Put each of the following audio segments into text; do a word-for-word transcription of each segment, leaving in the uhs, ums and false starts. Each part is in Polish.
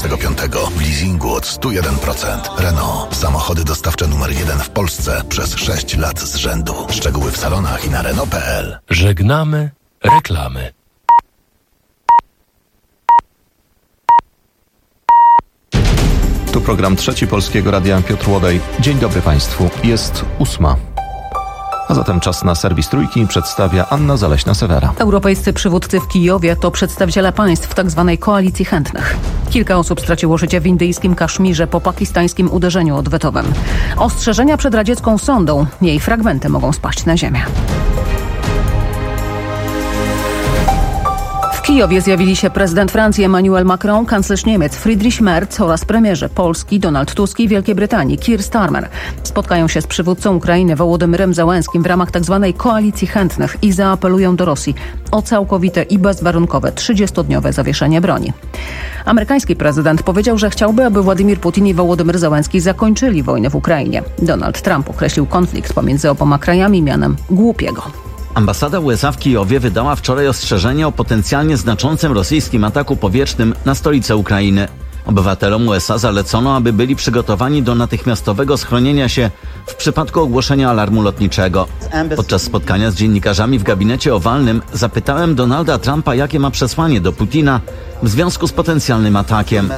dwudziestego piątego w leasingu od sto jeden procent. Renault. Samochody dostawcze numer jeden w Polsce przez sześć lat z rzędu. Szczegóły w salonach i na Renault kropka pe el. Żegnamy reklamy. Tu program Trzeci Polskiego Radia, Piotr Łodej. Dzień dobry Państwu. Jest ósma. A zatem czas na serwis Trójki przedstawia Anna Zaleśna-Sewera. Europejscy przywódcy w Kijowie to przedstawiciele państw tzw. koalicji chętnych. Kilka osób straciło życie w indyjskim Kaszmirze po pakistańskim uderzeniu odwetowym. Ostrzeżenia przed radziecką sondą. Jej fragmenty mogą spaść na ziemię. W Kijowie zjawili się prezydent Francji Emmanuel Macron, kanclerz Niemiec Friedrich Merz oraz premierzy Polski Donald Tusk i Wielkiej Brytanii Keir Starmer. Spotkają się z przywódcą Ukrainy Wołodymyrem Zełenskim w ramach tzw. koalicji chętnych i zaapelują do Rosji o całkowite i bezwarunkowe trzydziestodniowe zawieszenie broni. Amerykański prezydent powiedział, że chciałby, aby Władimir Putin i Wołodymyr Zełenski zakończyli wojnę w Ukrainie. Donald Trump określił konflikt pomiędzy oboma krajami mianem głupiego. Ambasada U S A w Kijowie wydała wczoraj ostrzeżenie o potencjalnie znaczącym rosyjskim ataku powietrznym na stolicę Ukrainy. Obywatelom U S A zalecono, aby byli przygotowani do natychmiastowego schronienia się w przypadku ogłoszenia alarmu lotniczego. Podczas spotkania z dziennikarzami w gabinecie owalnym zapytałem Donalda Trumpa, jakie ma przesłanie do Putina w związku z potencjalnym atakiem.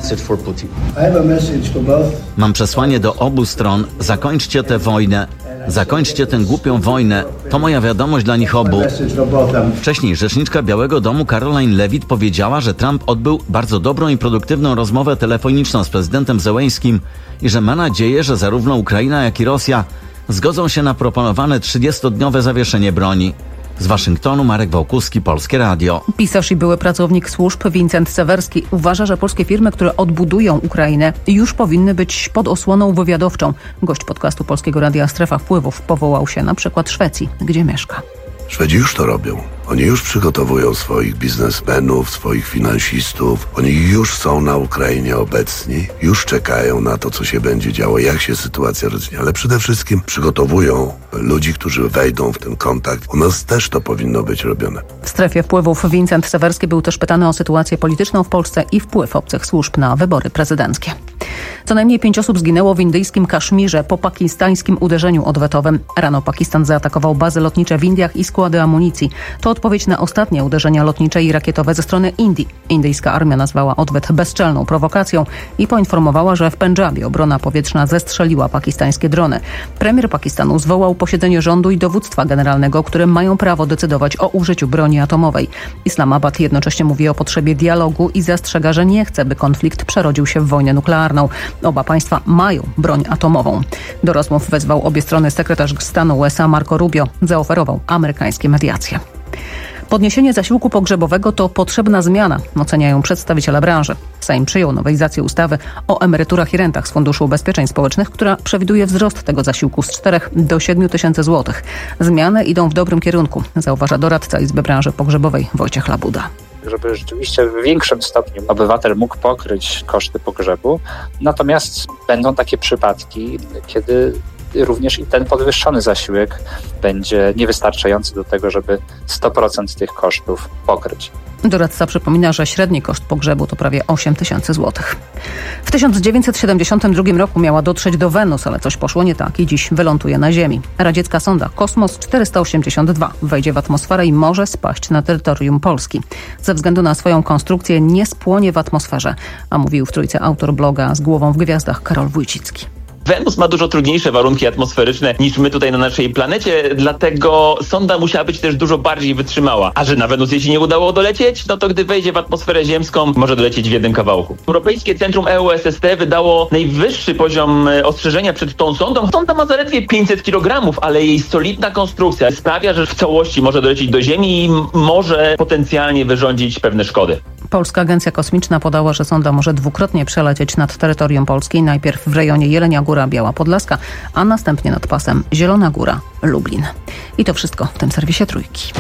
Mam przesłanie do obu stron. Zakończcie tę wojnę. Zakończcie tę głupią wojnę. To moja wiadomość dla nich obu. Wcześniej rzeczniczka Białego Domu Caroline Levitt powiedziała, że Trump odbył bardzo dobrą i produktywną rozmowę telefoniczną z prezydentem Zełenskim i że ma nadzieję, że zarówno Ukraina, jak i Rosja zgodzą się na proponowane trzydziestodniowe zawieszenie broni. Z Waszyngtonu Marek Wałkuski, Polskie Radio. Pisarz i były pracownik służb Wincent Sewerski uważa, że polskie firmy, które odbudują Ukrainę, już powinny być pod osłoną wywiadowczą. Gość podcastu Polskiego Radia Strefa Wpływów powołał się na przykład Szwecji, gdzie mieszka. Szwedzi już to robią. Oni już przygotowują swoich biznesmenów, swoich finansistów. Oni już są na Ukrainie obecni. Już czekają na to, co się będzie działo, jak się sytuacja rozwinie. Ale przede wszystkim przygotowują ludzi, którzy wejdą w ten kontakt. U nas też to powinno być robione. W Strefie Wpływów Wincent Sewerski był też pytany o sytuację polityczną w Polsce i wpływ obcych służb na wybory prezydenckie. Co najmniej pięć osób zginęło w indyjskim Kaszmirze po pakistańskim uderzeniu odwetowym. Rano Pakistan zaatakował bazy lotnicze w Indiach i składy amunicji. To odpowiedź na ostatnie uderzenia lotnicze i rakietowe ze strony Indii. Indyjska armia nazwała odwet bezczelną prowokacją i poinformowała, że w Pendżabie obrona powietrzna zestrzeliła pakistańskie drony. Premier Pakistanu zwołał posiedzenie rządu i dowództwa generalnego, które mają prawo decydować o użyciu broni atomowej. Islamabad jednocześnie mówi o potrzebie dialogu i zastrzega, że nie chce, by konflikt przerodził się w wojnę nuklearną. Oba państwa mają broń atomową. Do rozmów wezwał obie strony sekretarz stanu U S A Marco Rubio. Zaoferował amerykańskie mediacje. Podniesienie zasiłku pogrzebowego to potrzebna zmiana, oceniają przedstawiciele branży. Sejm przyjął nowelizację ustawy o emeryturach i rentach z Funduszu Ubezpieczeń Społecznych, która przewiduje wzrost tego zasiłku z czterech do siedmiu tysięcy złotych. Zmiany idą w dobrym kierunku, zauważa doradca Izby Branży Pogrzebowej Wojciech Labuda. Żeby rzeczywiście w większym stopniu obywatel mógł pokryć koszty pogrzebu. Natomiast będą takie przypadki, kiedy również i ten podwyższony zasiłek będzie niewystarczający do tego, żeby sto procent tych kosztów pokryć. Doradca przypomina, że średni koszt pogrzebu to prawie osiem tysięcy złotych. W tysiąc dziewięćset siedemdziesiątym drugim roku miała dotrzeć do Wenus, ale coś poszło nie tak i dziś wyląduje na Ziemi. Radziecka sonda Kosmos czterysta osiemdziesiąt dwa wejdzie w atmosferę i może spaść na terytorium Polski. Ze względu na swoją konstrukcję nie spłonie w atmosferze, a mówił w Trójce autor bloga Z głową w gwiazdach Karol Wójcicki. Wenus ma dużo trudniejsze warunki atmosferyczne niż my tutaj na naszej planecie, dlatego sonda musiała być też dużo bardziej wytrzymała. A że na Wenus jej się nie udało dolecieć, no to gdy wejdzie w atmosferę ziemską, może dolecieć w jednym kawałku. Europejskie Centrum E U S S T wydało najwyższy poziom ostrzeżenia przed tą sondą. Sonda ma zaledwie pięćset kilogramów, ale jej solidna konstrukcja sprawia, że w całości może dolecieć do Ziemi i może potencjalnie wyrządzić pewne szkody. Polska Agencja Kosmiczna podała, że sonda może dwukrotnie przelecieć nad terytorium Polski, najpierw w rejonie Jelenia Góra, Biała Podlaska, a następnie nad pasem Zielona Góra, Lublin. I to wszystko w tym serwisie Trójki.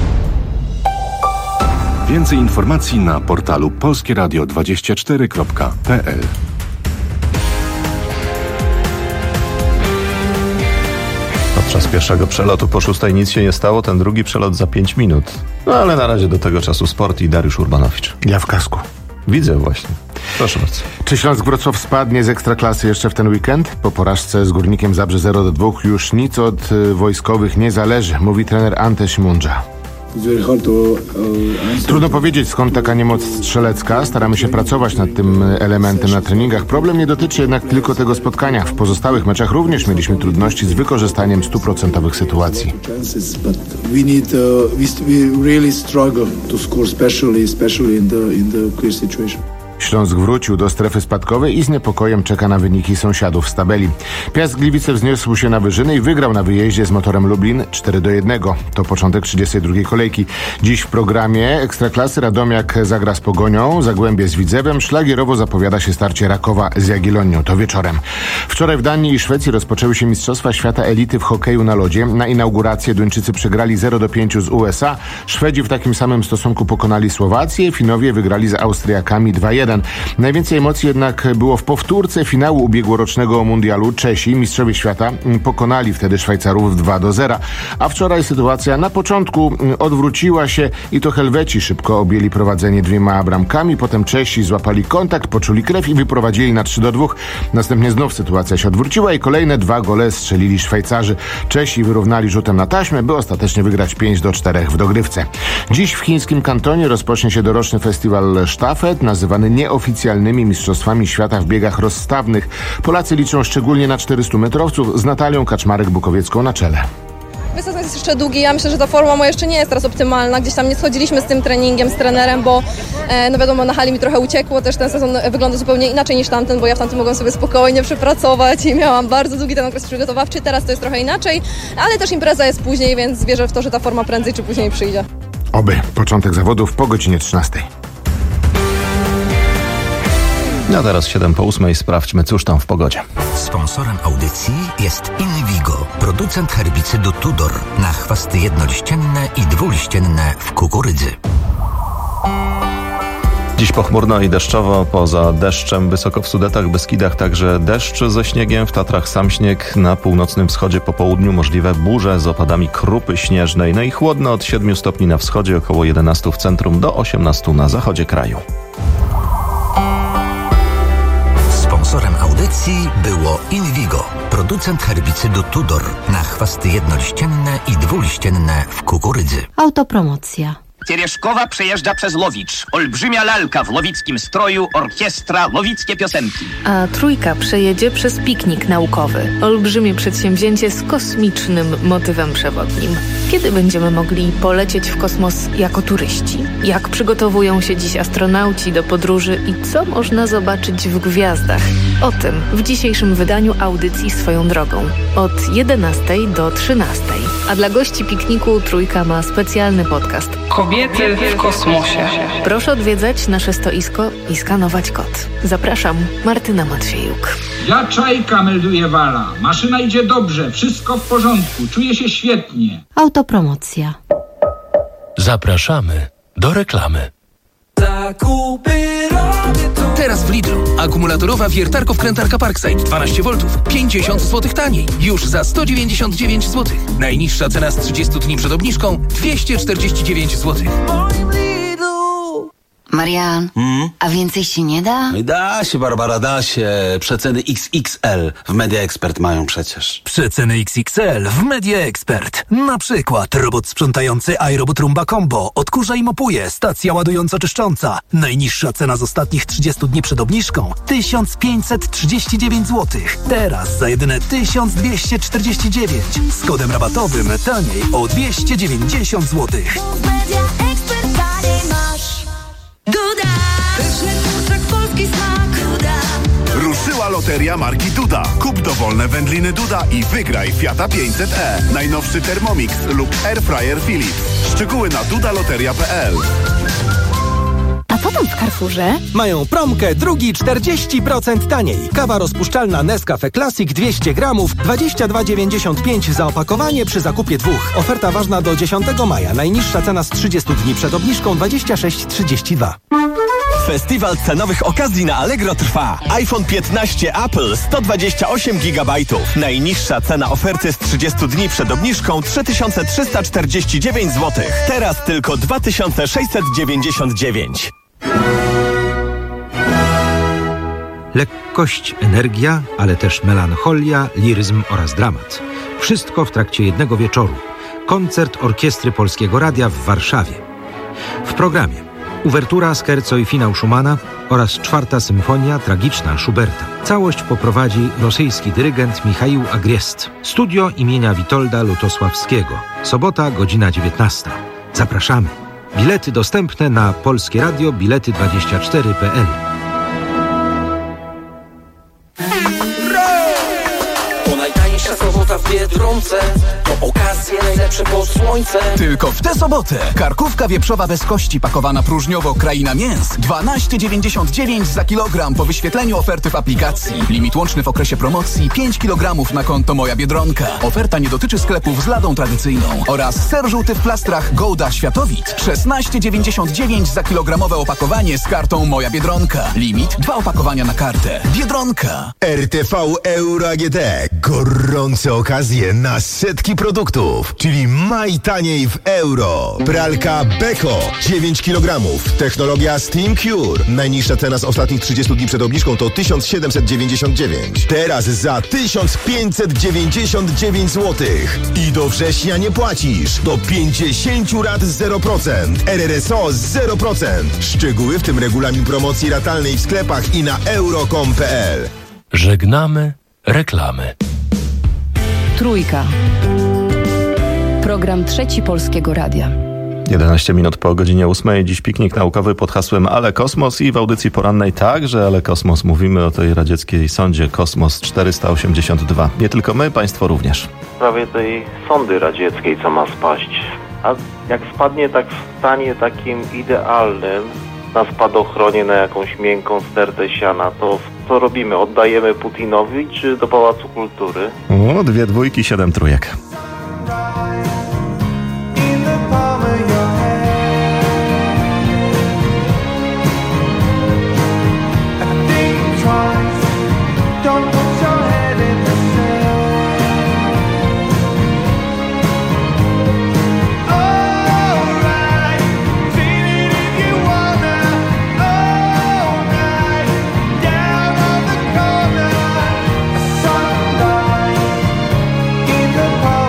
Więcej informacji na portalu polskie radio dwadzieścia cztery kropka p l. Podczas pierwszego przelotu po szóstej nic się nie stało, ten drugi przelot za pięć minut. No ale na razie do tego czasu sport i Dariusz Urbanowicz. Ja w kasku. Widzę właśnie. Proszę bardzo. Czy Śląsk Wrocław spadnie z Ekstraklasy jeszcze w ten weekend? Po porażce z Górnikiem Zabrze zero do dwóch już nic od y, wojskowych nie zależy, mówi trener Ante Śmundża. Trudno powiedzieć, skąd taka niemoc strzelecka. Staramy się pracować nad tym elementem na treningach. Problem nie dotyczy jednak tylko tego spotkania. W pozostałych meczach również mieliśmy trudności z wykorzystaniem stuprocentowych sytuacji. Śląsk wrócił do strefy spadkowej i z niepokojem czeka na wyniki sąsiadów z tabeli. Piast Gliwice wzniósł się na wyżyny i wygrał na wyjeździe z Motorem Lublin cztery do jednego. To początek trzydziestej drugiej kolejki. Dziś w programie Ekstraklasy Radomiak zagra z Pogonią, Zagłębie z Widzewem, szlagierowo zapowiada się starcie Rakowa z Jagiellonią. To wieczorem. Wczoraj w Danii i Szwecji rozpoczęły się Mistrzostwa Świata Elity w hokeju na lodzie. Na inaugurację Duńczycy przegrali zero do pięciu z U S A. Szwedzi w takim samym stosunku pokonali Słowację. Finowie wygrali z Austriakami dwa jeden. Najwięcej emocji jednak było w powtórce finału ubiegłorocznego mundialu. Czesi, mistrzowie świata, pokonali wtedy Szwajcarów dwa do zera. A wczoraj sytuacja na początku odwróciła się i to Helweci szybko objęli prowadzenie dwiema bramkami. Potem Czesi złapali kontakt, poczuli krew i wyprowadzili na trzy do dwóch. Następnie znów sytuacja się odwróciła i kolejne dwa gole strzelili Szwajcarzy. Czesi wyrównali rzutem na taśmę, by ostatecznie wygrać pięć do czterech w dogrywce. Dziś w chińskim Kantonie rozpocznie się doroczny festiwal sztafet, nazywany nieoficjalnymi mistrzostwami świata w biegach rozstawnych. Polacy liczą szczególnie na czterystumetrowców z Natalią Kaczmarek-Bukowiecką na czele. Występ jest jeszcze długi, ja myślę, że ta forma moja jeszcze nie jest teraz optymalna. Gdzieś tam nie schodziliśmy z tym treningiem, z trenerem, bo e, no wiadomo, na hali mi trochę uciekło, też ten sezon wygląda zupełnie inaczej niż tamten, bo ja w tamtym mogłam sobie spokojnie przepracować i miałam bardzo długi ten okres przygotowawczy, teraz to jest trochę inaczej, ale też impreza jest później, więc wierzę w to, że ta forma prędzej czy później przyjdzie. Oby. Początek zawodów po godzinie trzynastej. No teraz siedem po ósmej, sprawdźmy, cóż tam w pogodzie. Sponsorem audycji jest Invigo, producent herbicydu Tudor na chwasty jednoliścienne i dwuliścienne w kukurydzy. Dziś pochmurno i deszczowo, poza deszczem wysoko w Sudetach, Beskidach także deszcz ze śniegiem, w Tatrach sam śnieg, na północnym wschodzie po południu możliwe burze z opadami krupy śnieżnej, no i chłodno od siedmiu stopni na wschodzie, około jedenastu w centrum do osiemnastu na zachodzie kraju. Sponsorem audycji było Invigo, producent herbicydu Tudor na chwasty jednoliścienne i dwuliścienne w kukurydzy. Autopromocja. Cierieszkowa przejeżdża przez Lowicz. Olbrzymia lalka w lowickim stroju, orkiestra, lowickie piosenki. A trójka przejedzie przez piknik naukowy. Olbrzymie przedsięwzięcie z kosmicznym motywem przewodnim. Kiedy będziemy mogli polecieć w kosmos jako turyści? Jak przygotowują się dziś astronauci do podróży i co można zobaczyć w gwiazdach? O tym w dzisiejszym wydaniu audycji Swoją drogą. Od jedenastej do trzynastej. A dla gości pikniku trójka ma specjalny podcast. Kobiety w kosmosie. Proszę odwiedzać nasze stoisko i skanować kod. Zapraszam, Martyna Matwiejuk. Ja Czajka, melduje Wala. Maszyna idzie dobrze, wszystko w porządku, czuję się świetnie. Autopromocja. Zapraszamy do reklamy. Zakupy robię tu. Teraz w Lidlu akumulatorowa wiertarko-wkrętarka Parkside dwanaście woltów, pięćdziesiąt złotych taniej, już za sto dziewięćdziesiąt dziewięć złotych. Najniższa cena z trzydziestu dni przed obniżką dwieście czterdzieści dziewięć złotych. Marian, hmm? a więcej się nie da? Da się, Barbara, da się. Przeceny X X L w Media Expert mają przecież. Przeceny X X L w Media Expert. Na przykład robot sprzątający iRobot Roomba Combo odkurza i mopuje, stacja ładująco-czyszcząca. Najniższa cena z ostatnich trzydziestu dni przed obniżką tysiąc pięćset trzydzieści dziewięć złotych. Teraz za jedyne tysiąc dwieście czterdzieści dziewięć. Z kodem rabatowym taniej o dwieście dziewięćdziesiąt złotych. Media Expert taniej masz. Duda! Pyszny tłuszczek, polski smak. Duda! Ruszyła loteria marki Duda. Kup dowolne wędliny Duda i wygraj Fiata pięćset e. Najnowszy Thermomix lub Airfryer Philips. Szczegóły na dudaloteria kropka p l. A co tam w Carrefourze? Mają promkę drugi czterdzieści procent taniej. Kawa rozpuszczalna Nescafe Classic dwieście gramów, dwadzieścia dwa dziewięćdziesiąt pięć za opakowanie przy zakupie dwóch. Oferta ważna do dziesiątego maja. Najniższa cena z trzydziestu dni przed obniżką dwadzieścia sześć trzydzieści dwa. Festiwal cenowych okazji na Allegro trwa. iPhone piętnaście Apple sto dwadzieścia osiem gigabajtów. Najniższa cena oferty z trzydziestu dni przed obniżką trzy tysiące trzysta czterdzieści dziewięć złotych. Teraz tylko dwa tysiące sześćset dziewięćdziesiąt dziewięć. Lekkość, energia, ale też melancholia, liryzm oraz dramat. Wszystko w trakcie jednego wieczoru. Koncert Orkiestry Polskiego Radia w Warszawie. W programie uwertura, scherzo i finał Schumana oraz czwarta symfonia tragiczna Schuberta. Całość poprowadzi rosyjski dyrygent Michaił Agriest. Studio imienia Witolda Lutosławskiego. Sobota, godzina dziewiętnasta. Zapraszamy. Bilety dostępne na Polskie Radio Bilety dwadzieścia cztery kropka p l. To najtańsza sobota w Biedronce. To okazje najlepsze pod słońce. Tylko w tę sobotę karkówka wieprzowa bez kości pakowana próżniowo Kraina Mięs dwanaście dziewięćdziesiąt dziewięć za kilogram po wyświetleniu oferty w aplikacji. Limit łączny w okresie promocji pięć kilogramów na konto Moja Biedronka. Oferta nie dotyczy sklepów z ladą tradycyjną. Oraz ser żółty w plastrach Gouda Światowit szesnaście dziewięćdziesiąt dziewięć za kilogramowe opakowanie z kartą Moja Biedronka. Limit dwa opakowania na kartę. Biedronka. R T V Euro A G D. Gorące okazje na setki produktów, czyli maj taniej w euro. Pralka Beko dziewięć kilogramów. Technologia Steam Cure. Najniższa cena z ostatnich trzydziestu dni przed obniżką to tysiąc siedemset dziewięćdziesiąt dziewięć. Teraz za tysiąc pięćset dziewięćdziesiąt dziewięć złotych. I do września nie płacisz. Do pięćdziesiąt rat zero procent. R R S O zero procent. Szczegóły, w tym regulamin promocji ratalnej w sklepach i na euro kropka com kropka p l. Żegnamy reklamy. Trójka. Program Trzeci Polskiego Radia. jedenaście minut po godzinie ósmej. Dziś piknik naukowy pod hasłem Ale Kosmos i w audycji porannej także Ale Kosmos. Mówimy o tej radzieckiej sondzie Kosmos czterysta osiemdziesiąt dwa. Nie tylko my, państwo również. W sprawie tej sondy radzieckiej, co ma spaść. A jak spadnie tak w stanie takim idealnym, na spadochronie, na jakąś miękką stertę siana, to co robimy? Oddajemy Putinowi czy do Pałacu Kultury? O, dwie dwójki, siedem trójek. In the park.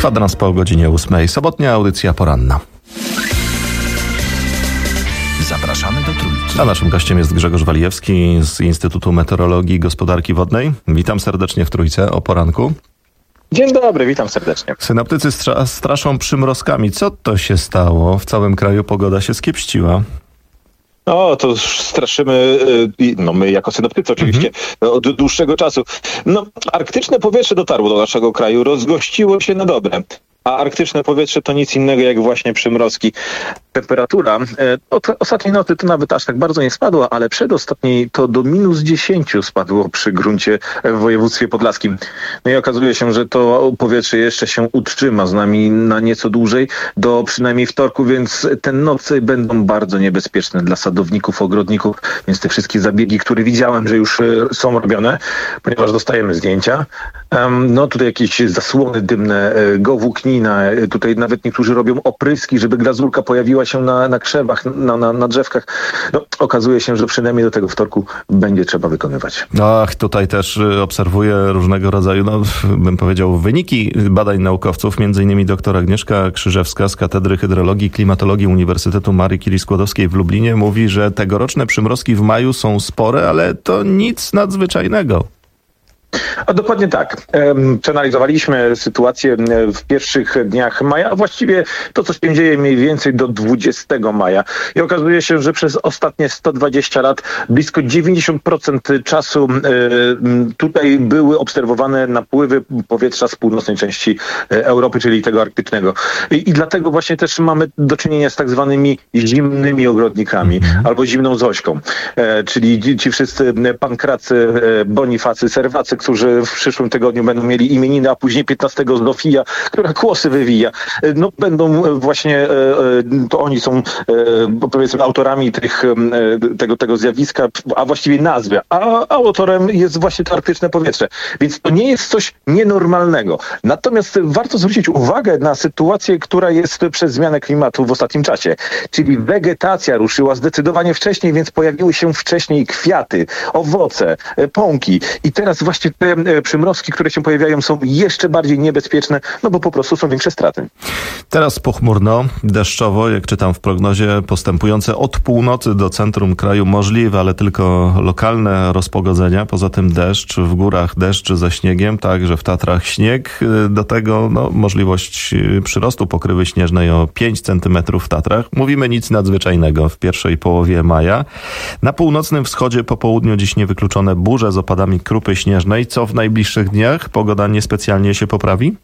Kwadrans po godzinie ósmej. Sobotnia audycja poranna. Zapraszamy do Trójki. A naszym gościem jest Grzegorz Walijewski z Instytutu Meteorologii i Gospodarki Wodnej. Witam serdecznie w Trójce o poranku. Dzień dobry, witam serdecznie. Synoptycy stra- straszą przymrozkami. Co to się stało? W całym kraju pogoda się skiepściła. No, to straszymy, no my jako synoptycy oczywiście, mm-hmm. od dłuższego czasu. No, arktyczne powietrze dotarło do naszego kraju, rozgościło się na dobre. A arktyczne powietrze to nic innego jak właśnie przymrozki. Temperatura od ostatniej nocy to nawet aż tak bardzo nie spadła, ale przedostatniej to do minus dziesięć spadło przy gruncie w województwie podlaskim. No i okazuje się, że to powietrze jeszcze się utrzyma z nami na nieco dłużej, do przynajmniej wtorku, więc te noce będą bardzo niebezpieczne dla sadowników, ogrodników, więc te wszystkie zabiegi, które widziałem, że już są robione, ponieważ dostajemy zdjęcia, no tutaj jakieś zasłony dymne, gowłóknina, tutaj nawet niektórzy robią opryski, żeby glazurka pojawiła się na, na krzewach, na, na, na drzewkach. No, okazuje się, że przynajmniej do tego wtorku będzie trzeba wykonywać. Ach, tutaj też obserwuję różnego rodzaju, no bym powiedział, wyniki badań naukowców, między innymi doktor Agnieszka Krzyżewska z Katedry Hydrologii i Klimatologii Uniwersytetu Marii Curie-Skłodowskiej w Lublinie mówi, że tegoroczne przymrozki w maju są spore, ale to nic nadzwyczajnego. A dokładnie tak. Przeanalizowaliśmy sytuację w pierwszych dniach maja, a właściwie to, co się dzieje mniej więcej do dwudziestego maja. I okazuje się, że przez ostatnie sto dwadzieścia lat blisko dziewięćdziesiąt procent czasu tutaj były obserwowane napływy powietrza z północnej części Europy, czyli tego arktycznego. I, i dlatego właśnie też mamy do czynienia z tak zwanymi zimnymi ogrodnikami, mm. albo zimną Zośką. Czyli ci, ci wszyscy Pankracy, Bonifacy, Serwacy, którzy w przyszłym tygodniu będą mieli imieniny, a później piętnastego Zofija, która kłosy wywija. No będą właśnie, to oni są powiedzmy autorami tych, tego, tego zjawiska, a właściwie nazwy, a autorem jest właśnie to arktyczne powietrze. Więc to nie jest coś nienormalnego. Natomiast warto zwrócić uwagę na sytuację, która jest przez zmianę klimatu w ostatnim czasie. Czyli wegetacja ruszyła zdecydowanie wcześniej, więc pojawiły się wcześniej kwiaty, owoce, pąki. I teraz właśnie te przymrozki, które się pojawiają, są jeszcze bardziej niebezpieczne, no bo po prostu są większe straty. Teraz pochmurno, deszczowo, jak czytam w prognozie, postępujące od północy do centrum kraju możliwe, ale tylko lokalne rozpogodzenia. Poza tym deszcz, w górach deszcz ze śniegiem, także w Tatrach śnieg. Do tego no, możliwość przyrostu pokrywy śnieżnej o pięć centymetrów w Tatrach. Mówimy nic nadzwyczajnego w pierwszej połowie maja. Na północnym wschodzie po południu dziś niewykluczone burze z opadami krupy śnieżnej. Co w najbliższych dniach? Pogoda niespecjalnie się poprawi?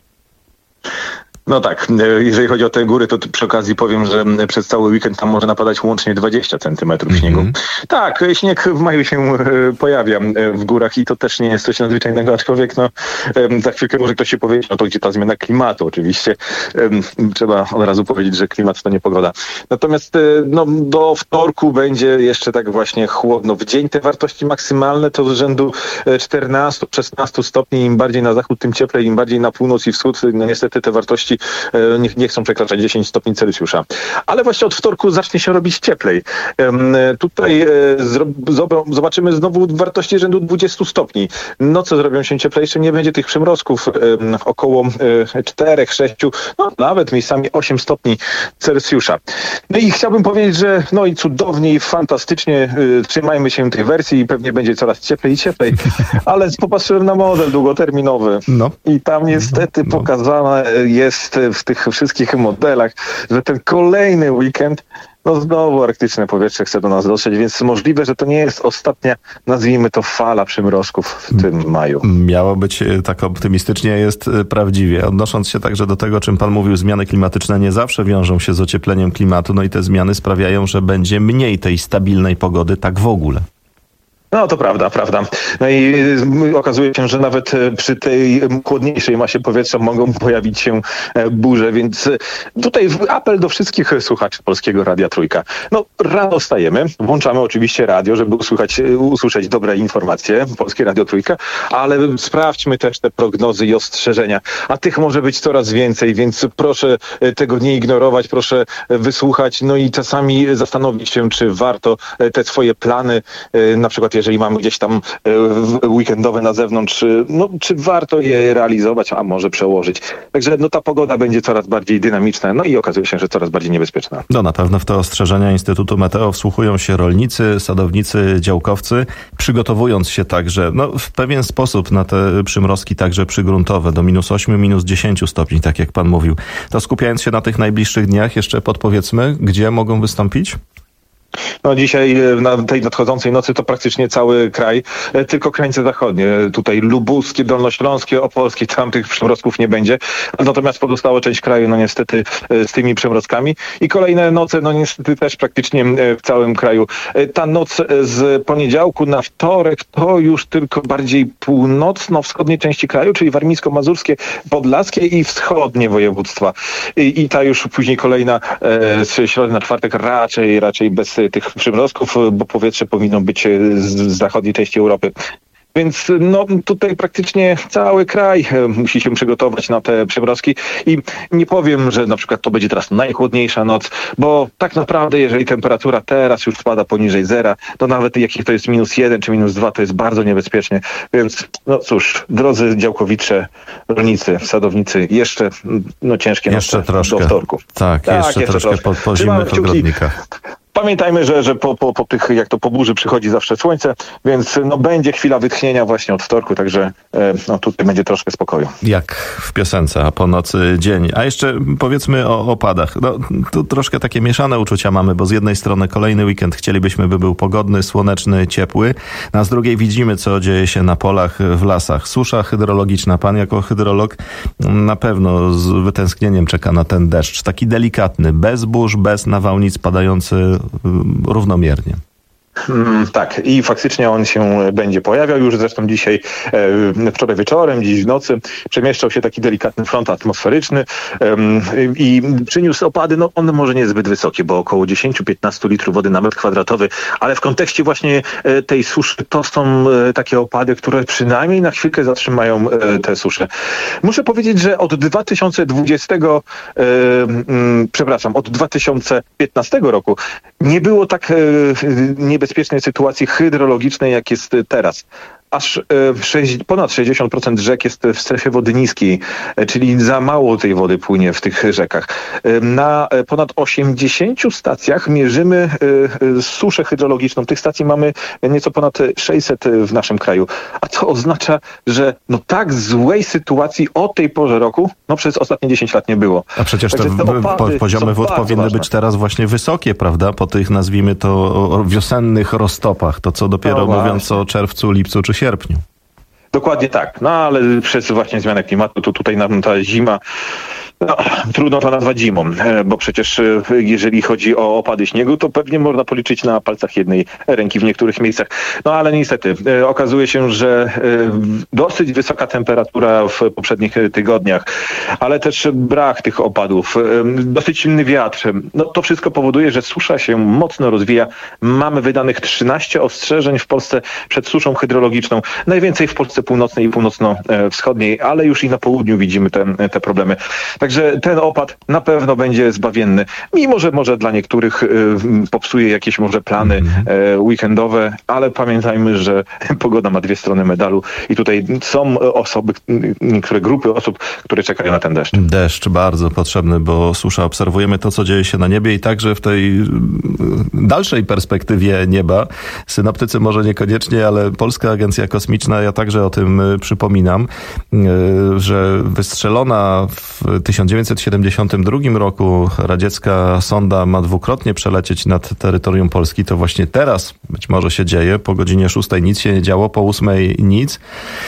No tak, jeżeli chodzi o te góry, to przy okazji powiem, że przez cały weekend tam może napadać łącznie dwadzieścia centymetrów mm-hmm. śniegu. Tak, śnieg w maju się pojawia w górach i to też nie jest coś nadzwyczajnego, aczkolwiek no, za chwilkę może ktoś się powiedzieć, no to gdzie ta zmiana klimatu oczywiście. Trzeba od razu powiedzieć, że klimat to nie pogoda. Natomiast no, do wtorku będzie jeszcze tak właśnie chłodno. W dzień te wartości maksymalne to z rzędu czternaście szesnaście stopni. Im bardziej na zachód, tym cieplej, im bardziej na północ i wschód. No niestety te wartości Nie, nie chcą przekraczać dziesięć stopni Celsjusza. Ale właśnie od wtorku zacznie się robić cieplej. Tutaj zobaczymy znowu wartości rzędu dwadzieścia stopni. Noce zrobią się cieplejsze, nie będzie tych przymrozków, około cztery sześć, no nawet miejscami osiem stopni Celsjusza. No i chciałbym powiedzieć, że no i cudownie i fantastycznie trzymajmy się tej wersji i pewnie będzie coraz cieplej i cieplej. Ale popatrzyłem na model długoterminowy no. i tam niestety no. pokazane jest w tych wszystkich modelach, że ten kolejny weekend, no znowu arktyczne powietrze chce do nas dotrzeć, więc możliwe, że to nie jest ostatnia, nazwijmy to, fala przymrozków w tym maju. Miało być tak optymistycznie, jest prawdziwie. Odnosząc się także do tego, o czym pan mówił, zmiany klimatyczne nie zawsze wiążą się z ociepleniem klimatu, no i te zmiany sprawiają, że będzie mniej tej stabilnej pogody tak w ogóle. No to prawda, prawda. No i okazuje się, że nawet przy tej chłodniejszej masie powietrza mogą pojawić się burze, więc tutaj apel do wszystkich słuchaczy Polskiego Radia Trójka. No rano wstajemy, włączamy oczywiście radio, żeby usłyszeć, usłyszeć dobre informacje, Polskie Radio Trójka, ale sprawdźmy też te prognozy i ostrzeżenia, a tych może być coraz więcej, więc proszę tego nie ignorować, proszę wysłuchać, no i czasami zastanowić się, czy warto te swoje plany, na przykład jeżeli mamy gdzieś tam weekendowe na zewnątrz, no czy warto je realizować, a może przełożyć. Także no ta pogoda będzie coraz bardziej dynamiczna, no i okazuje się, że coraz bardziej niebezpieczna. No na pewno w te ostrzeżenia Instytutu Meteo wsłuchują się rolnicy, sadownicy, działkowcy, przygotowując się także no, w pewien sposób na te przymrozki także przygruntowe, do minus ośmiu, minus dziesięciu stopni, tak jak pan mówił. To skupiając się na tych najbliższych dniach, jeszcze podpowiedzmy, gdzie mogą wystąpić? No dzisiaj na tej nadchodzącej nocy to praktycznie cały kraj, tylko krańce zachodnie. Tutaj lubuskie, dolnośląskie, opolskie, tam tych przymrozków nie będzie. Natomiast pozostała część kraju, no niestety z tymi przymrozkami. I kolejne noce, no niestety też praktycznie w całym kraju. Ta noc z poniedziałku na wtorek to już tylko bardziej północno-wschodniej części kraju, czyli warmińsko-mazurskie, podlaskie i wschodnie województwa. I, i ta już później kolejna z środy na czwartek raczej, raczej bez tych przymrozków, bo powietrze powinno być z zachodniej części Europy. Więc no tutaj praktycznie cały kraj musi się przygotować na te przymrozki i nie powiem, że na przykład to będzie teraz najchłodniejsza noc, bo tak naprawdę jeżeli temperatura teraz już spada poniżej zera, to nawet jakich to jest minus jeden czy minus dwa, to jest bardzo niebezpiecznie. Więc no cóż, drodzy działkowicze, rolnicy, sadownicy, jeszcze no ciężkie jeszcze noce troszkę. Do wtorku. Tak, tak jeszcze, jeszcze troszkę, troszkę. Po, po zimnych ogrodnikach. Pamiętajmy, że, że po, po, po tych, jak to po burzy przychodzi zawsze słońce, więc no będzie chwila wytchnienia właśnie od wtorku, także e, no tutaj będzie troszkę spokoju. Jak w piosence, a po nocy dzień. A jeszcze powiedzmy o opadach. No, tu troszkę takie mieszane uczucia mamy, bo z jednej strony kolejny weekend chcielibyśmy, by był pogodny, słoneczny, ciepły, a z drugiej widzimy, co dzieje się na polach, w lasach. Susza hydrologiczna. Pan jako hydrolog na pewno z wytęsknieniem czeka na ten deszcz. Taki delikatny, bez burz, bez nawałnic, padający równomiernie. Mm, tak, i faktycznie on się będzie pojawiał już zresztą dzisiaj, e, wczoraj wieczorem, dziś w nocy przemieszczał się taki delikatny front atmosferyczny e, i przyniósł opady, no one może nie zbyt wysokie, bo około dziesięć do piętnastu litrów wody na metr kwadratowy, ale w kontekście właśnie e, tej suszy to są e, takie opady, które przynajmniej na chwilkę zatrzymają e, te susze. Muszę powiedzieć, że od dwa tysiące dwudziestego, e, m, przepraszam, od dwa tysiące piętnastego roku nie było tak e, niebezpiecznej bezpiecznej sytuacji hydrologicznej, jak jest teraz. Aż ponad sześćdziesiąt procent rzek jest w strefie wody niskiej, czyli za mało tej wody płynie w tych rzekach. Na ponad osiemdziesięciu stacjach mierzymy suszę hydrologiczną. Tych stacji mamy nieco ponad sześćset w naszym kraju. A to oznacza, że no tak złej sytuacji o tej porze roku no przez ostatnie dziesięć lat nie było. A przecież te, te poziomy wód powinny ważne. być teraz właśnie wysokie, prawda? Po tych, nazwijmy to, wiosennych roztopach. To co dopiero no mówiąc o czerwcu, lipcu czy sierpniu. Dokładnie tak, no ale przez właśnie zmianę klimatu to tutaj nam ta zima, no, trudno to nazwać zimą, bo przecież jeżeli chodzi o opady śniegu, to pewnie można policzyć na palcach jednej ręki w niektórych miejscach. No ale niestety okazuje się, że dosyć wysoka temperatura w poprzednich tygodniach, ale też brak tych opadów, dosyć silny wiatr. No to wszystko powoduje, że susza się mocno rozwija. Mamy wydanych trzynaście ostrzeżeń w Polsce przed suszą hydrologiczną. Najwięcej w Polsce północnej i północno-wschodniej, ale już i na południu widzimy te, te problemy. Także ten opad na pewno będzie zbawienny, mimo że może dla niektórych y, popsuje jakieś może plany y, weekendowe, ale pamiętajmy, że pogoda ma dwie strony medalu i tutaj są osoby, niektóre grupy osób, które czekają na ten deszcz. Deszcz bardzo potrzebny, bo susza, obserwujemy to, co dzieje się na niebie i także w tej dalszej perspektywie nieba. Synoptycy może niekoniecznie, ale Polska Agencja Kosmiczna, ja także o tym przypominam, y, że wystrzelona w tysiąc dziewięćset siedemdziesiątym drugim roku radziecka sonda ma dwukrotnie przelecieć nad terytorium Polski. To właśnie teraz być może się dzieje. Po godzinie szóstej nic się nie działo, po ósmej nic.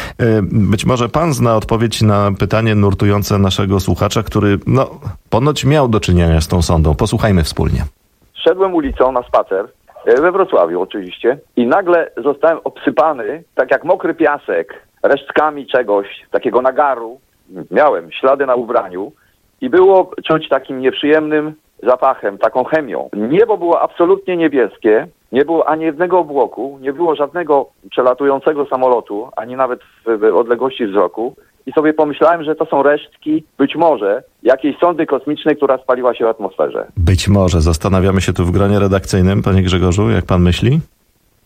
Być może pan zna odpowiedź na pytanie nurtujące naszego słuchacza, który no, ponoć miał do czynienia z tą sondą. Posłuchajmy wspólnie. Szedłem ulicą na spacer, we Wrocławiu oczywiście, i nagle zostałem obsypany, tak jak mokry piasek, resztkami czegoś, takiego nagaru. Miałem ślady na ubraniu i było czuć takim nieprzyjemnym zapachem, taką chemią. Niebo było absolutnie niebieskie, nie było ani jednego obłoku, nie było żadnego przelatującego samolotu, ani nawet w odległości wzroku. I sobie pomyślałem, że to są resztki być może jakiejś sondy kosmicznej, która spaliła się w atmosferze. Być może. Zastanawiamy się tu w gronie redakcyjnym. Panie Grzegorzu, jak pan myśli?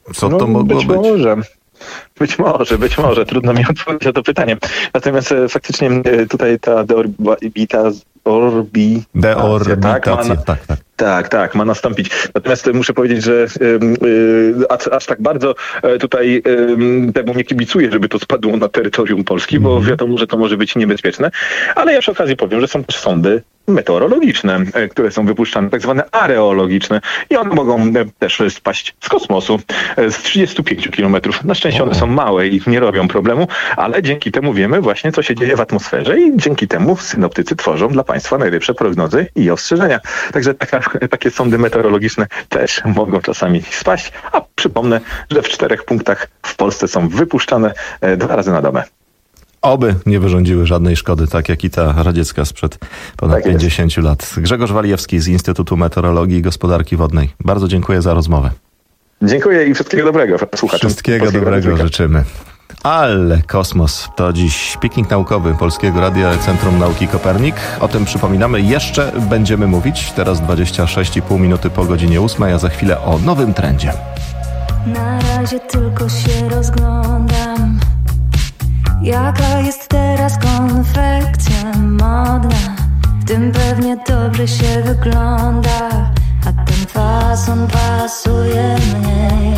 Co no, to mogło być? być? Może. Być może, być może. Trudno mi odpowiedzieć na to pytanie. Natomiast e, faktycznie e, tutaj ta deorbita, orbi... Deorbitacja, tak, ma, tak, tak. Tak, tak, ma nastąpić. Natomiast muszę powiedzieć, że y, y, aż, aż tak bardzo y, tutaj y, temu nie kibicuję, żeby to spadło na terytorium Polski, bo wiadomo, że to może być niebezpieczne. Ale ja przy okazji powiem, że są też sondy meteorologiczne, y, które są wypuszczane, tak zwane areologiczne i one mogą y, też spaść z kosmosu y, z trzydziestu pięciu kilometrów. Na szczęście one są małe i nie robią problemu, ale dzięki temu wiemy właśnie, co się dzieje w atmosferze i dzięki temu synoptycy tworzą dla Państwa najlepsze prognozy i ostrzeżenia. Także taka takie sondy meteorologiczne też mogą czasami spaść, a przypomnę, że w czterech punktach w Polsce są wypuszczane dwa razy na dobę. Oby nie wyrządziły żadnej szkody, tak jak i ta radziecka sprzed ponad tak pięćdziesięciu lat. Grzegorz Walijewski z Instytutu Meteorologii i Gospodarki Wodnej. Bardzo dziękuję za rozmowę. Dziękuję i wszystkiego dobrego słuchaczom. Wszystkiego dobrego życzymy. Ale kosmos to dziś piknik naukowy Polskiego Radia Centrum Nauki Kopernik. O tym przypominamy, jeszcze będziemy mówić. Teraz dwadzieścia sześć i pół minuty po godzinie ósmej, a za chwilę o nowym trendzie. Na razie tylko się rozglądam, jaka jest teraz konfekcja modna. W tym pewnie dobrze się wygląda, a ten fason pasuje mniej.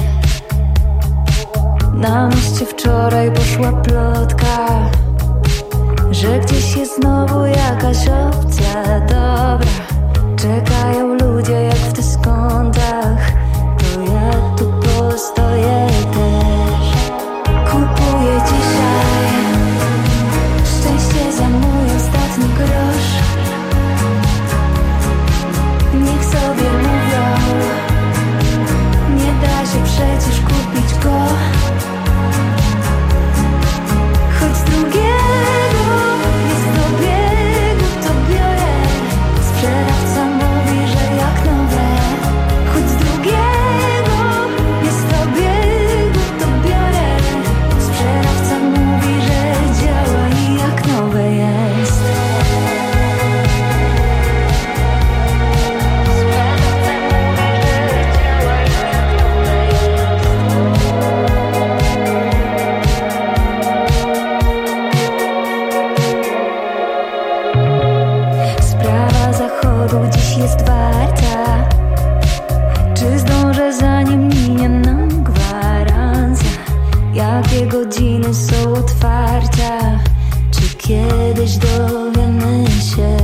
Na mieście wczoraj poszła plotka, że gdzieś jest znowu jakaś opcja dobra. Czekają ludzie jak w dyskontach, to ja tu postoję też. Kupuję dzisiaj szczęście za mój ostatni grosz. Niech sobie mówią, nie da się przecież kupić go. Choć z drugiego jest do biegu, to biorę. Sprzedawca mówi, że jak nowe. Choć z drugiego jest do biegu, to biorę. Sprzedawca mówi, że działa i jak nowe jest. Dziś jest warta. Czy zdążę zanim minie nam gwarancja? Jakie godziny są otwarcia? Czy kiedyś dowiemy się?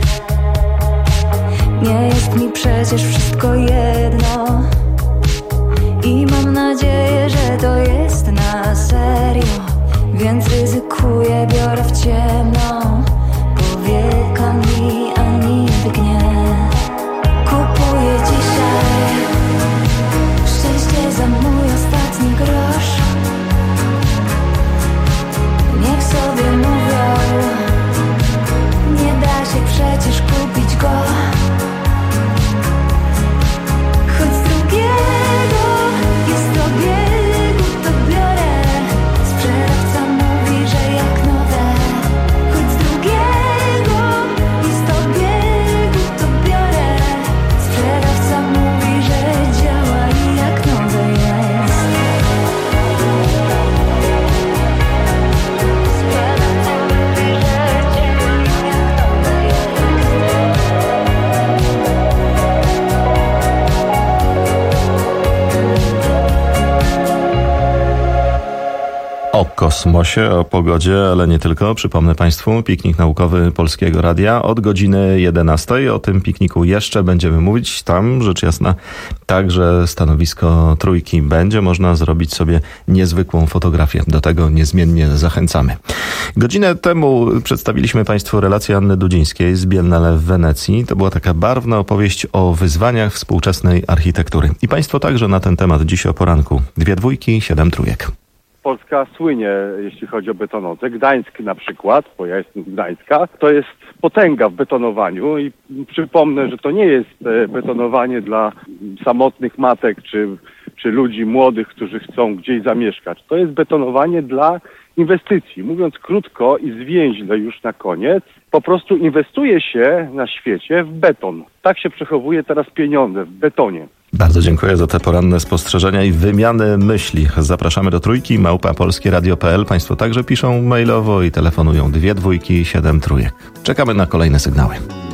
Nie jest mi przecież wszystko jedno i mam nadzieję, że to jest na serio. Więc ryzykuję, biorę w ciemno. Powieka mi, a nikt nie. Kupuję dzisiaj szczęście za mój ostatni grosz. Niech sobie mówią, nie da się przecież kupić go. Choć z drugiego jest do biegu, to biorę. Sprzedawca mówi, że jak nowe. Choć z drugiego jest do biegu, to biorę. Sprzedawca mówi, że działa i jak nowe jest. Sprzedawca mówi, że działa i jak nowe O kosmosie, o pogodzie, ale nie tylko. Przypomnę Państwu, piknik naukowy Polskiego Radia od godziny jedenastej. O tym pikniku jeszcze będziemy mówić. Tam, rzecz jasna, także stanowisko trójki będzie. Można zrobić sobie niezwykłą fotografię. Do tego niezmiennie zachęcamy. Godzinę temu przedstawiliśmy Państwu relację Anny Dudzińskiej z Biennale w Wenecji. To była taka barwna opowieść o wyzwaniach współczesnej architektury. I Państwo także na ten temat dziś o poranku. Dwie dwójki, siedem trójek. Polska słynie, jeśli chodzi o betonowce. Gdańsk na przykład, bo ja jestem z Gdańska, to jest potęga w betonowaniu i przypomnę, że to nie jest betonowanie dla samotnych matek czy, czy ludzi młodych, którzy chcą gdzieś zamieszkać. To jest betonowanie dla inwestycji. Mówiąc krótko i zwięźle już na koniec, po prostu inwestuje się na świecie w beton. Tak się przechowuje teraz pieniądze, w betonie. Bardzo dziękuję za te poranne spostrzeżenia i wymiany myśli. Zapraszamy do Trójki, małpa polskie radio kropka p l. Państwo także piszą mailowo i telefonują dwie dwójki, siedem trójek. Czekamy na kolejne sygnały.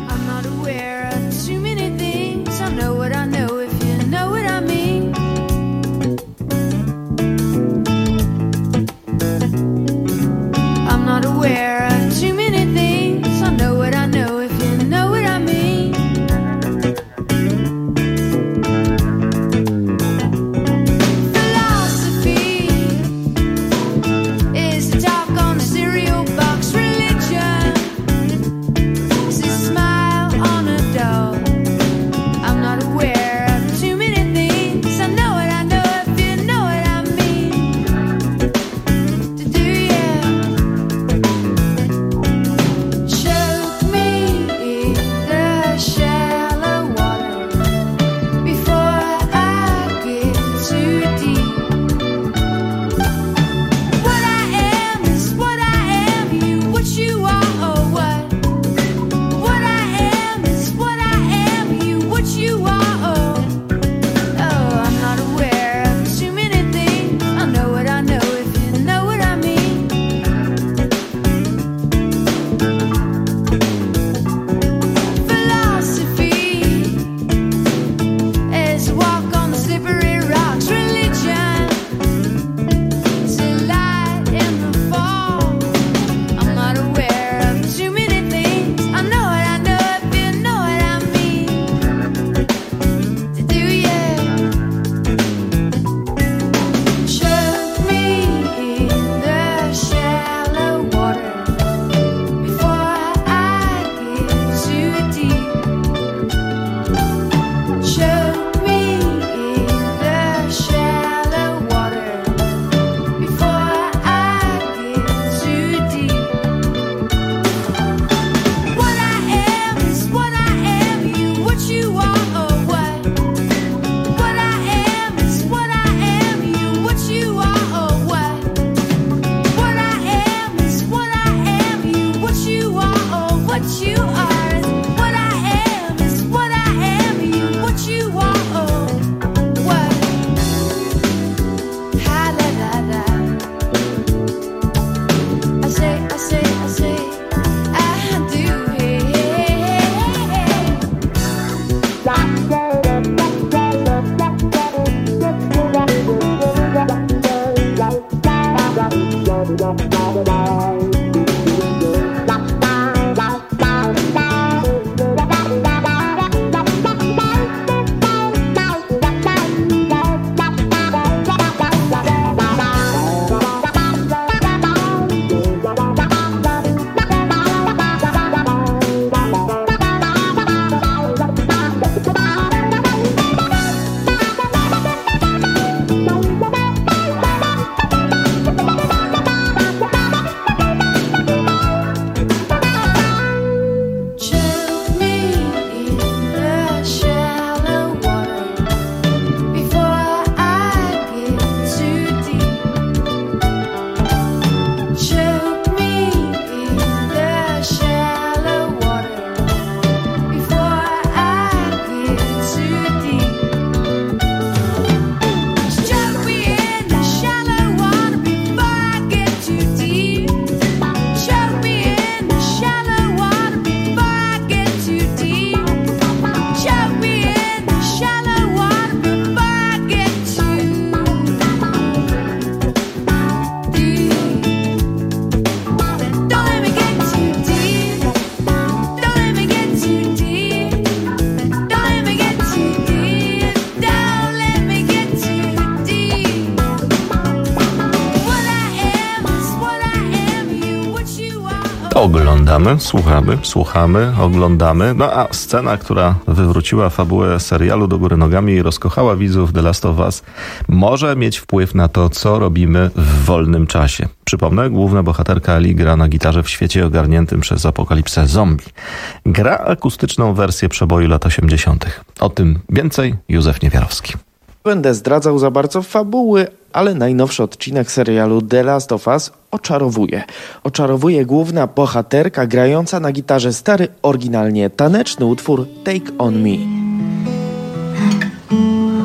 Oglądamy, słuchamy, słuchamy, oglądamy. No a scena, która wywróciła fabułę serialu do góry nogami i rozkochała widzów The Last of Us, może mieć wpływ na to, co robimy w wolnym czasie. Przypomnę, główna bohaterka Ellie gra na gitarze w świecie ogarniętym przez apokalipsę zombie. Gra akustyczną wersję przeboju lat osiemdziesiątych. O tym więcej Józef Niewiarowski. Będę zdradzał za bardzo fabuły, ale najnowszy odcinek serialu The Last of Us oczarowuje. Oczarowuje główna bohaterka grająca na gitarze stary, oryginalnie taneczny utwór Take On Me.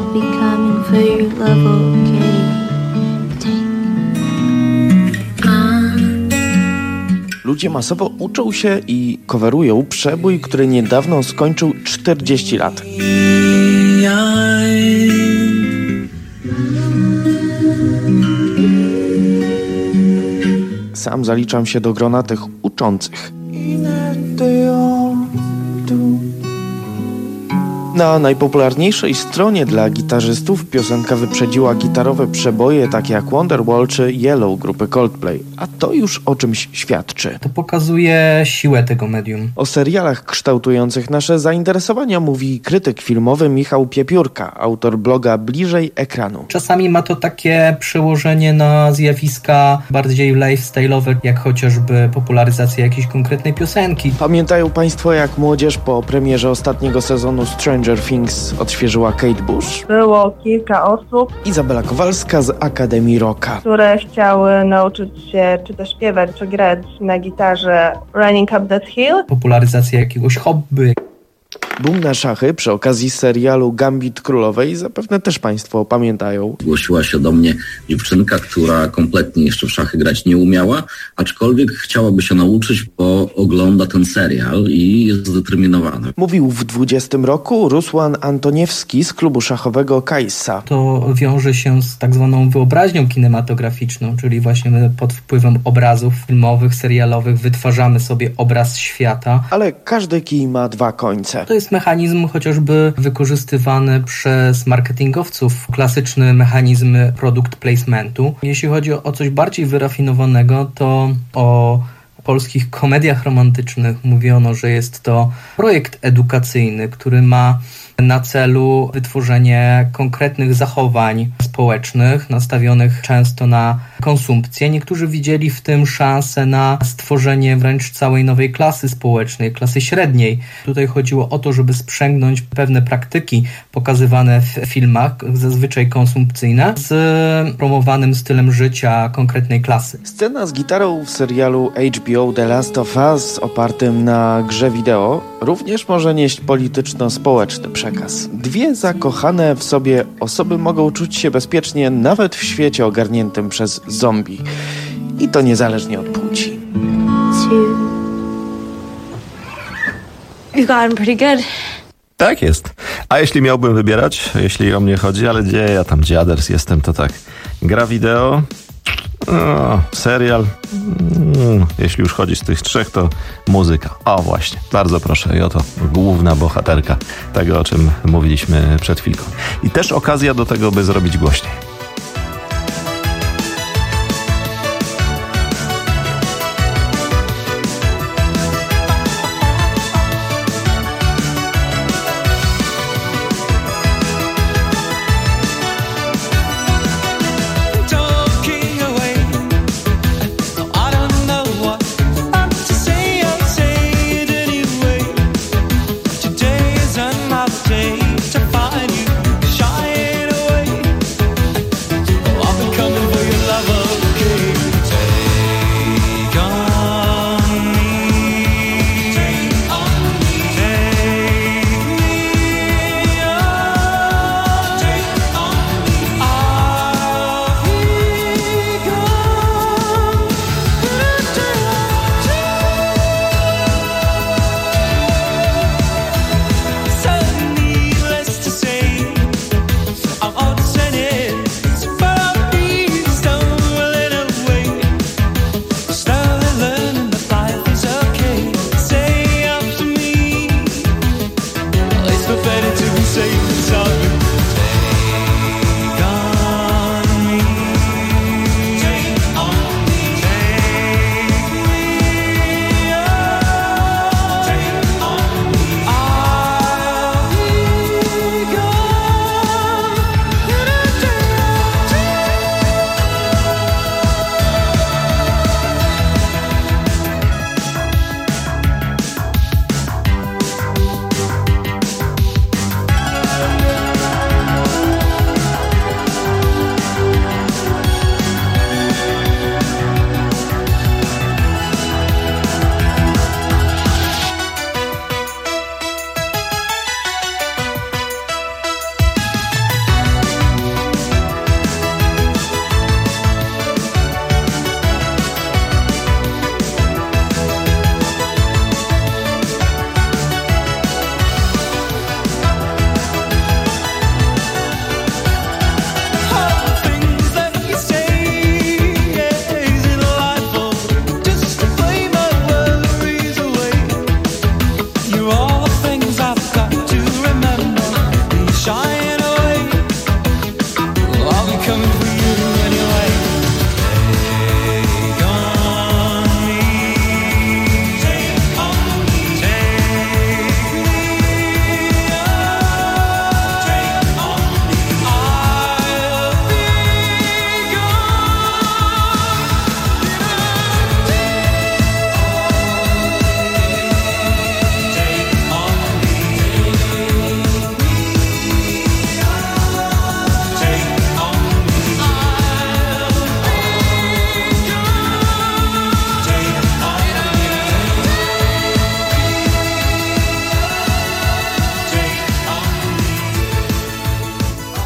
for your love, okay? Ludzie masowo uczą się i coverują przebój, który niedawno skończył czterdzieści lat. Sam zaliczam się do grona tych uczących. Na najpopularniejszej stronie dla gitarzystów piosenka wyprzedziła gitarowe przeboje takie jak Wonderwall czy Yellow grupy Coldplay, a to już o czymś świadczy. To pokazuje siłę tego medium. O serialach kształtujących nasze zainteresowania mówi krytyk filmowy Michał Piepiórka, autor bloga Bliżej Ekranu. Czasami ma to takie przełożenie na zjawiska bardziej lifestyle'owe, jak chociażby popularyzacja jakiejś konkretnej piosenki. Pamiętają Państwo, jak młodzież po premierze ostatniego sezonu Stranger Things odświeżyła Kate Bush? Było kilka osób. Izabela Kowalska z Akademii Rocka, które chciały nauczyć się czy to śpiewać, czy grać na gitarze Running Up That Hill. Popularyzacja jakiegoś hobby. Boom na szachy przy okazji serialu Gambit Królowej zapewne też Państwo pamiętają. Zgłosiła się do mnie dziewczynka, która kompletnie jeszcze w szachy grać nie umiała, aczkolwiek chciałaby się nauczyć, bo ogląda ten serial i jest zdeterminowana. Mówił w dwudziestym roku Rusłan Antoniewski z klubu szachowego Kajsa. To wiąże się z tak zwaną wyobraźnią kinematograficzną, czyli właśnie my pod wpływem obrazów filmowych, serialowych wytwarzamy sobie obraz świata. Ale każdy kij ma dwa końce. To jest mechanizm chociażby wykorzystywany przez marketingowców, klasyczny mechanizm product placementu. Jeśli chodzi o coś bardziej wyrafinowanego, to o polskich komediach romantycznych mówiono, że jest to projekt edukacyjny, który ma na celu wytworzenie konkretnych zachowań społecznych, nastawionych często na konsumpcję. Niektórzy widzieli w tym szansę na stworzenie wręcz całej nowej klasy społecznej, klasy średniej. Tutaj chodziło o to, żeby sprzęgnąć pewne praktyki pokazywane w filmach, zazwyczaj konsumpcyjne, z promowanym stylem życia konkretnej klasy. Scena z gitarą w serialu H B O The Last of Us opartym na grze wideo również może nieść polityczno-społeczny przekaz. Dwie zakochane w sobie osoby mogą czuć się bezpiecznie nawet w świecie ogarniętym przez zombie. I to niezależnie od płci. You've gotten pretty good. Tak jest. A jeśli miałbym wybierać, jeśli o mnie chodzi, ale gdzie ja tam dziaders jestem, to tak. Gra wideo, o, serial, mm, jeśli już chodzi z tych trzech, to muzyka. O właśnie, bardzo proszę. I oto główna bohaterka tego, o czym mówiliśmy przed chwilką. I też okazja do tego, by zrobić głośniej.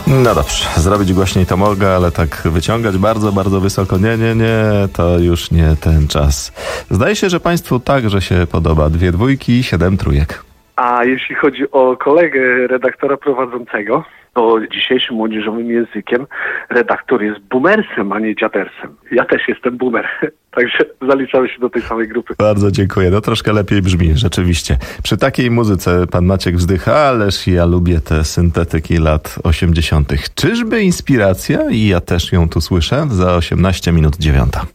No dobrze, zrobić głośniej to mogę, ale tak wyciągać bardzo, bardzo wysoko, nie, nie, nie, to już nie ten czas. Zdaje się, że Państwu także się podoba. Dwie dwójki i siedem trójek. A jeśli chodzi o kolegę redaktora prowadzącego, to dzisiejszym młodzieżowym językiem redaktor jest boomersem, a nie dziadersem. Ja też jestem boomer, także zaliczamy się do tej samej grupy. Bardzo dziękuję, no troszkę lepiej brzmi, rzeczywiście. Przy takiej muzyce pan Maciek wzdycha, ależ ja lubię te syntetyki lat osiemdziesiątych. Czyżby inspiracja? I ja też ją tu słyszę. Za osiemnaście minut dziewiąta.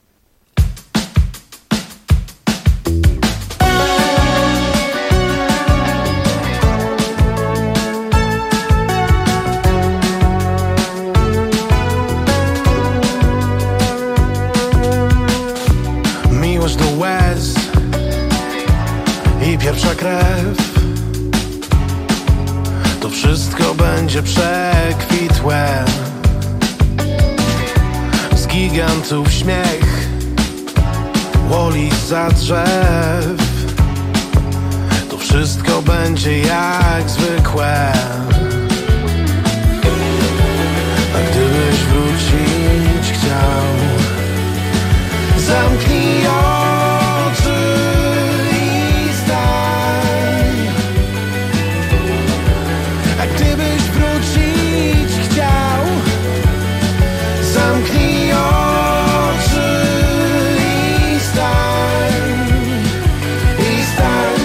Pierwsza krew, to wszystko będzie przekwitłe. Z gigantów śmiech, łoli za drzew, to wszystko będzie jak zwykłe. A gdybyś wrócić chciał, zamknij oczy. Gdybyś wrócić chciał, zamknij oczy i stań, i stań.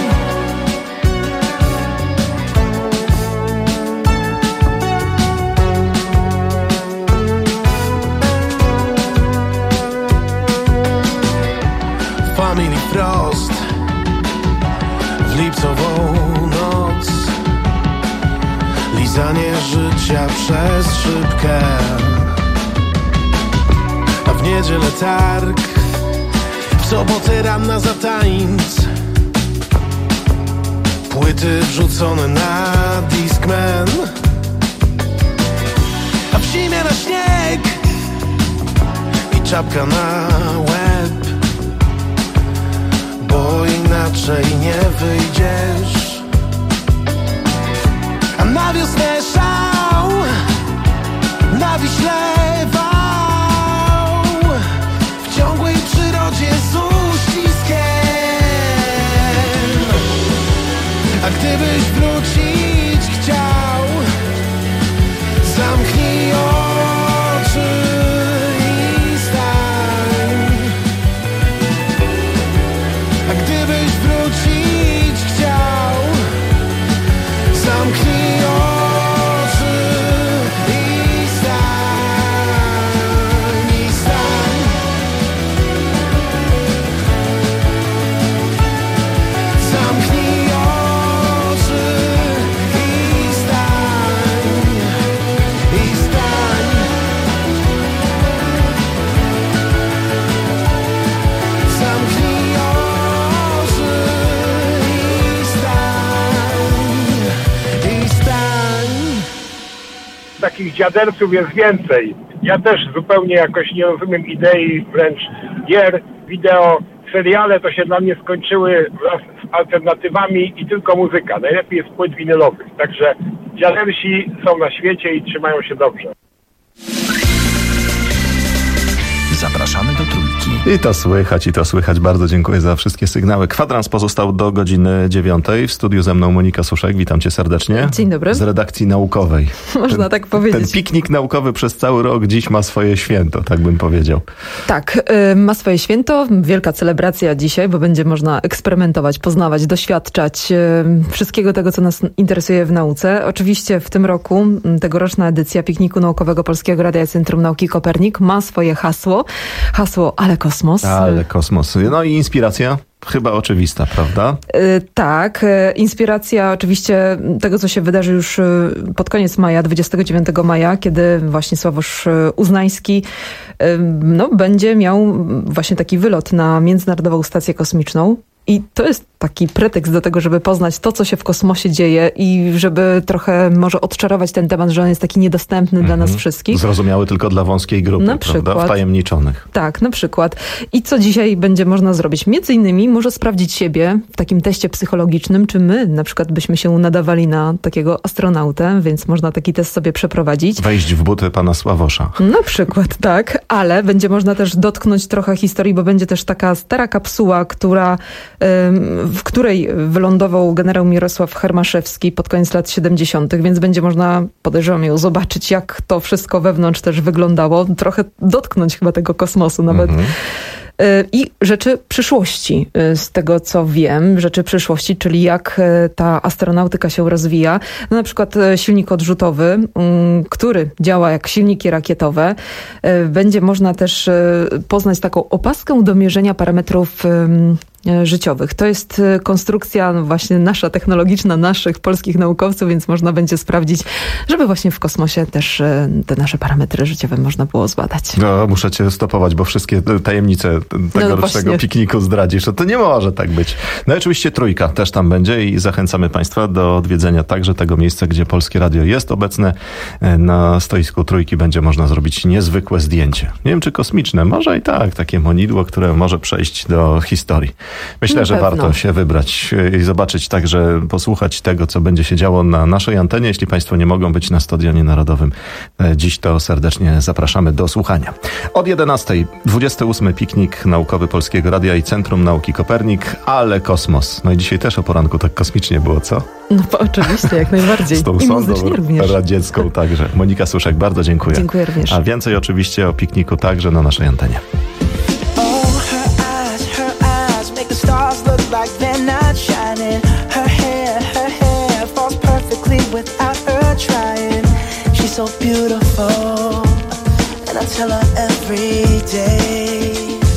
Family Frost w lipcową noc, lizanie życia przez szybkę, a w niedzielę targ, w sobotę ranna za tańc, płyty wrzucone na Discman, a w zimie na śnieg i czapka na łeb, bo inaczej nie wyjdziesz. A na wiosnę szał, na Wiśle wał, w ciągłej przyrodzie z uściskiem. A gdybyś wrócić chciał, zamknij oczy i stań. A gdybyś wrócić chciał, zamknij takich dziaderców jest więcej. Ja też zupełnie jakoś nie rozumiem idei wręcz gier, wideo, seriale to się dla mnie skończyły wraz z alternatywami i tylko muzyka. Najlepiej jest płyt winylowych. Także dziadersi są na świecie i trzymają się dobrze. Zapraszamy do Trójki. I to słychać, i to słychać. Bardzo dziękuję za wszystkie sygnały. Kwadrans pozostał do godziny dziewiątej. W studiu ze mną Monika Suszek. Witam cię serdecznie. Dzień dobry. Z redakcji naukowej. Można ten, tak powiedzieć. Ten piknik naukowy przez cały rok dziś ma swoje święto, tak bym powiedział. Tak, y, ma swoje święto. Wielka celebracja dzisiaj, bo będzie można eksperymentować, poznawać, doświadczać y, wszystkiego tego, co nas interesuje w nauce. Oczywiście w tym roku tegoroczna edycja pikniku naukowego Polskiego Radia Centrum Nauki Kopernik ma swoje hasło. Hasło Ale Kosmos. Ale Kosmos. No i inspiracja? Chyba oczywista, prawda? Yy, tak. Yy, inspiracja oczywiście tego, co się wydarzy już yy, pod koniec maja, dwudziestego dziewiątego maja, kiedy właśnie Sławosz yy, Uznański yy, no, będzie miał właśnie taki wylot na Międzynarodową Stację Kosmiczną. I to jest taki pretekst do tego, żeby poznać to, co się w kosmosie dzieje i żeby trochę może odczarować ten temat, że on jest taki niedostępny mm-hmm. dla nas wszystkich. Zrozumiały tylko dla wąskiej grupy, na prawda? Przykład. Wtajemniczonych. Tak, na przykład. I co dzisiaj będzie można zrobić? Między innymi może sprawdzić siebie w takim teście psychologicznym, czy my na przykład byśmy się nadawali na takiego astronautę, więc można taki test sobie przeprowadzić. Wejść w buty pana Sławosza. Na przykład, tak, ale będzie można też dotknąć trochę historii, bo będzie też taka stara kapsuła, która, w której wylądował generał Mirosław Hermaszewski pod koniec lat siedemdziesiątych, więc będzie można, podejrzewam, ją zobaczyć, jak to wszystko wewnątrz też wyglądało. Trochę dotknąć chyba tego kosmosu nawet. Mhm. I rzeczy przyszłości, z tego co wiem, rzeczy przyszłości, czyli jak ta astronautyka się rozwija. No na przykład silnik odrzutowy, który działa jak silniki rakietowe. Będzie można też poznać taką opaskę do mierzenia parametrów życiowych. To jest konstrukcja no właśnie nasza, technologiczna, naszych polskich naukowców, więc można będzie sprawdzić, żeby właśnie w kosmosie też te nasze parametry życiowe można było zbadać. No, muszę cię stopować, bo wszystkie tajemnice tegorocznego no pikniku zdradzisz. No to nie może tak być. No i oczywiście Trójka też tam będzie i zachęcamy Państwa do odwiedzenia także tego miejsca, gdzie Polskie Radio jest obecne. Na stoisku Trójki będzie można zrobić niezwykłe zdjęcie. Nie wiem, czy kosmiczne, może i tak, takie monidło, które może przejść do historii. Myślę, Na że pewno. warto się wybrać i zobaczyć, także posłuchać tego, co będzie się działo na naszej antenie. Jeśli Państwo nie mogą być na Stadionie Narodowym dziś, to serdecznie zapraszamy do słuchania. Od jedenastej dwudziesty ósmy piknik naukowy Polskiego Radia i Centrum Nauki Kopernik, ale kosmos. No i dzisiaj też o poranku tak kosmicznie było, co? No bo oczywiście, jak najbardziej. Z tą I sondą muzycznie również. radziecką także. Monika Suszek, bardzo dziękuję. Dziękuję również. A więcej oczywiście o pikniku także na naszej antenie. Stars look like they're not shining. Her hair, her hair falls perfectly without her trying. She's so beautiful, and I tell her every day.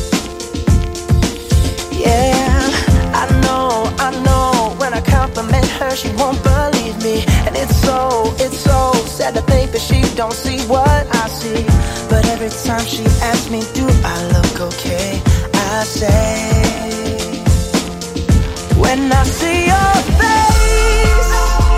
Yeah, I know, I know. When I compliment her, she won't believe me, and it's so, it's so sad to think that she don't see what I see. But every time she asks me, do I look okay? I say, when I see your face,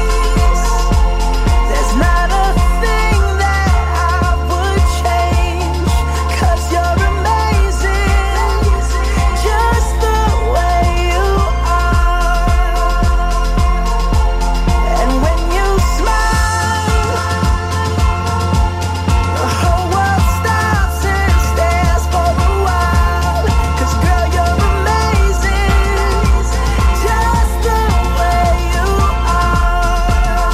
there's not a thing that I would change, 'cause you're amazing, just the way you are. And when you smile, the whole world stops and stares for a while, 'cause girl, you're amazing, just the way you are.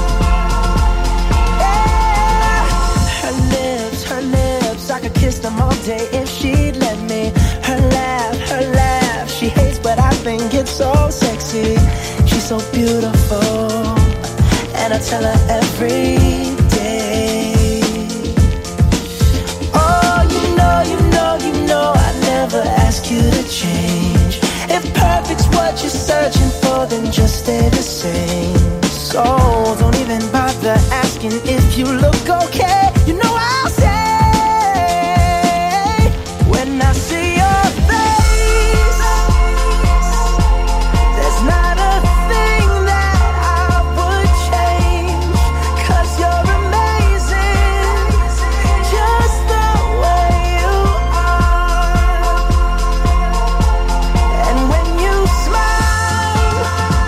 Yeah. Her lips, her lips, I could kiss them all day if she'd let me. Her laugh, her laugh, she hates but I think it's so sexy. She's so beautiful, and I tell her every day. Oh, you know, you know, you know I never ask you to change. If perfect's what you're searching for, then just stay the same. So don't even bother asking if you look okay. You know I'll say, when I see your face, there's not a thing that I would change, 'cause you're amazing, just the way you are. And when you smile,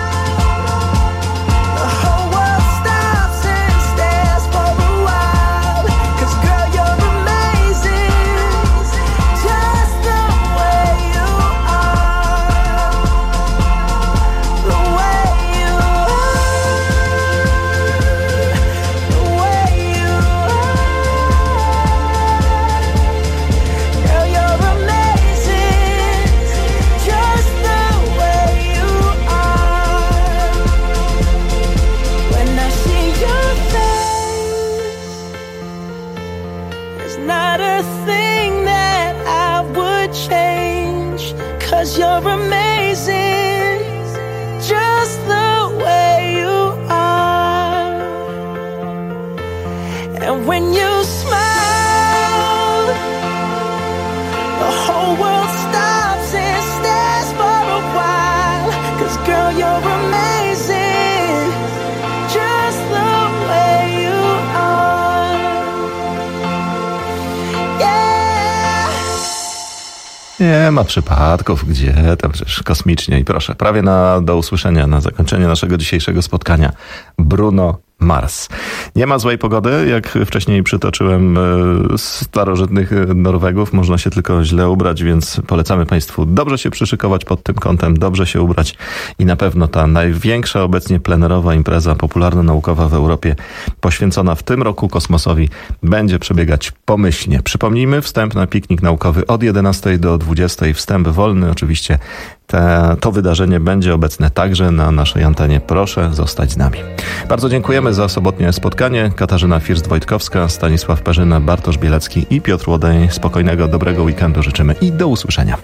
the whole world stops and stares for a while, 'cause girl, you're amazing, just the way you are. The way you are, the way you are. Girl, you're amazing, just the way you are. When I see your face, there's not a thing that I would change, 'cause you're amazing, just the way you are. And when you smile, the whole world stops and stares for a while. Nie ma przypadków, gdzie tam przecież kosmicznie. I proszę, prawie na, do usłyszenia na zakończenie naszego dzisiejszego spotkania. Bruno Mars. Nie ma złej pogody, jak wcześniej przytoczyłem starożytnych Norwegów. Można się tylko źle ubrać, więc polecamy Państwu dobrze się przyszykować pod tym kątem, dobrze się ubrać i na pewno ta największa obecnie plenerowa impreza popularno-naukowa w Europie poświęcona w tym roku kosmosowi będzie przebiegać pomyślnie. Przypomnijmy, wstęp na piknik naukowy od jedenastej do dwudziestej. Wstęp wolny oczywiście. Te, to wydarzenie będzie obecne także na naszej antenie. Proszę zostać z nami. Bardzo dziękujemy za sobotnie spotkanie. Katarzyna First-Wojtkowska, Stanisław Perzyna, Bartosz Bielecki i Piotr Łodej. Spokojnego, dobrego weekendu życzymy i do usłyszenia.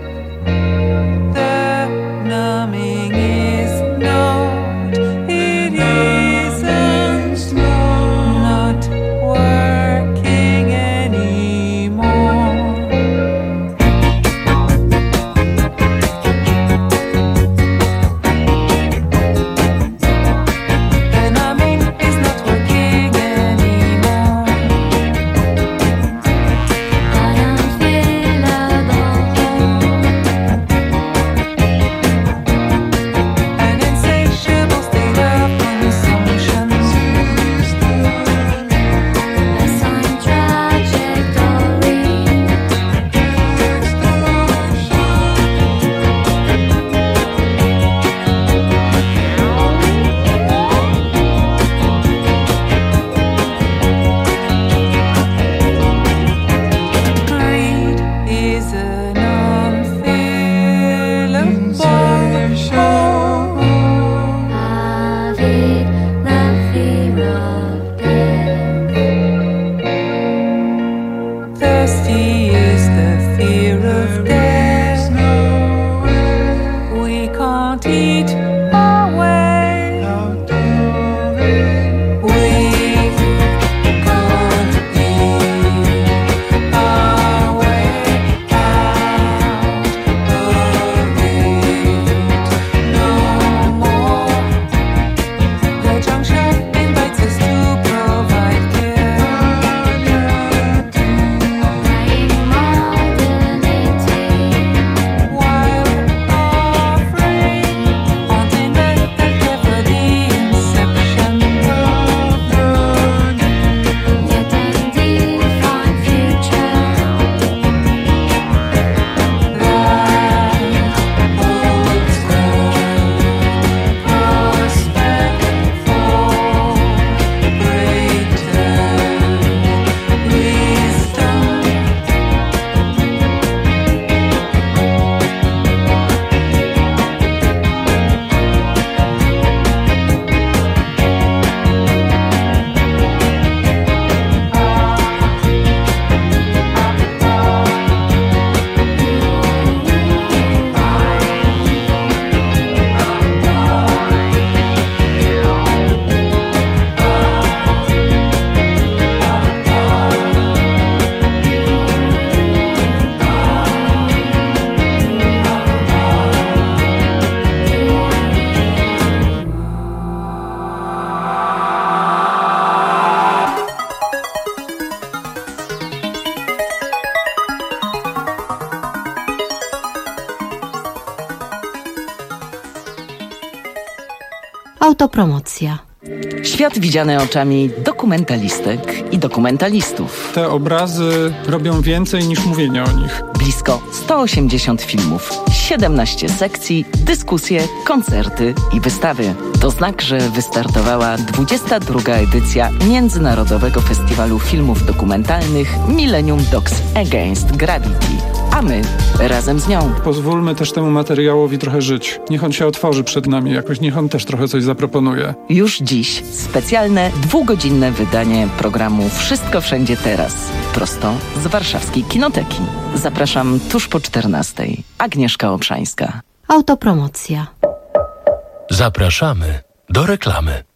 Autopromocja. Świat widziany oczami dokumentalistek i dokumentalistów. Te obrazy robią więcej niż mówienie o nich. Blisko sto osiemdziesiąt filmów, siedemnaście sekcji, dyskusje, koncerty i wystawy. To znak, że wystartowała dwudziesta druga edycja Międzynarodowego Festiwalu Filmów Dokumentalnych Millennium Docs Against Gravity. A my razem z nią. Pozwólmy też temu materiałowi trochę żyć. Niech on się otworzy przed nami jakoś, niech on też trochę coś zaproponuje. Już dziś specjalne dwugodzinne wydanie programu Wszystko Wszędzie Teraz. Prosto z warszawskiej Kinoteki. Zapraszam tuż po czternastej. Agnieszka Obszańska. Autopromocja. Zapraszamy do reklamy.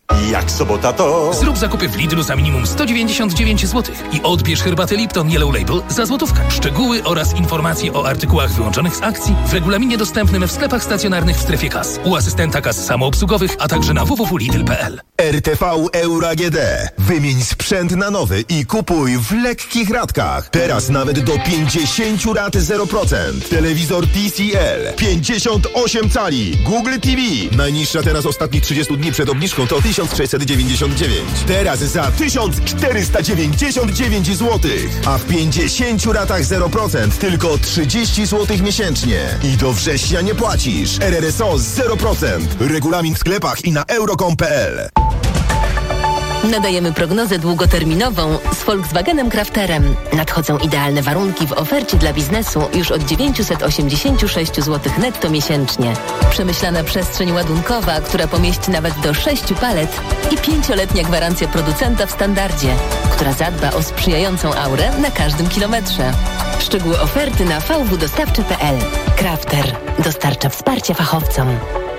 Jak sobota to... Zrób zakupy w Lidlu za minimum sto dziewięćdziesiąt dziewięć złotych i odbierz herbatę Lipton Yellow Label za złotówkę. Szczegóły oraz informacje o artykułach wyłączonych z akcji w regulaminie dostępnym w sklepach stacjonarnych w strefie kas, u asystenta kas samoobsługowych, a także na w w w kropka lidl kropka p l. R T V Euro A G D. Wymień sprzęt na nowy i kupuj w lekkich ratkach. Teraz nawet do pięćdziesiąt rat zero procent. Telewizor T C L pięćdziesiąt osiem cali. Google T V. Najniższa teraz ostatnich trzydziestu dni przed obniżką to tysiąc sześćset dziewięćdziesiąt dziewięć. Teraz za tysiąc czterysta dziewięćdziesiąt dziewięć złotych. A w pięćdziesięciu ratach zero procent tylko trzydzieści złotych miesięcznie. I do września nie płacisz. R R S O zero procent. Regulamin w sklepach i na euro kropka com kropka p l. Nadajemy prognozę długoterminową z Volkswagenem Crafterem. Nadchodzą idealne warunki w ofercie dla biznesu już od dziewięćset osiemdziesiąt sześć złotych netto miesięcznie. Przemyślana przestrzeń ładunkowa, która pomieści nawet do sześciu palet i pięcioletnia gwarancja producenta w standardzie, która zadba o sprzyjającą aurę na każdym kilometrze. Szczegóły oferty na v w dostawczy kropka p l. Crafter dostarcza wsparcia fachowcom.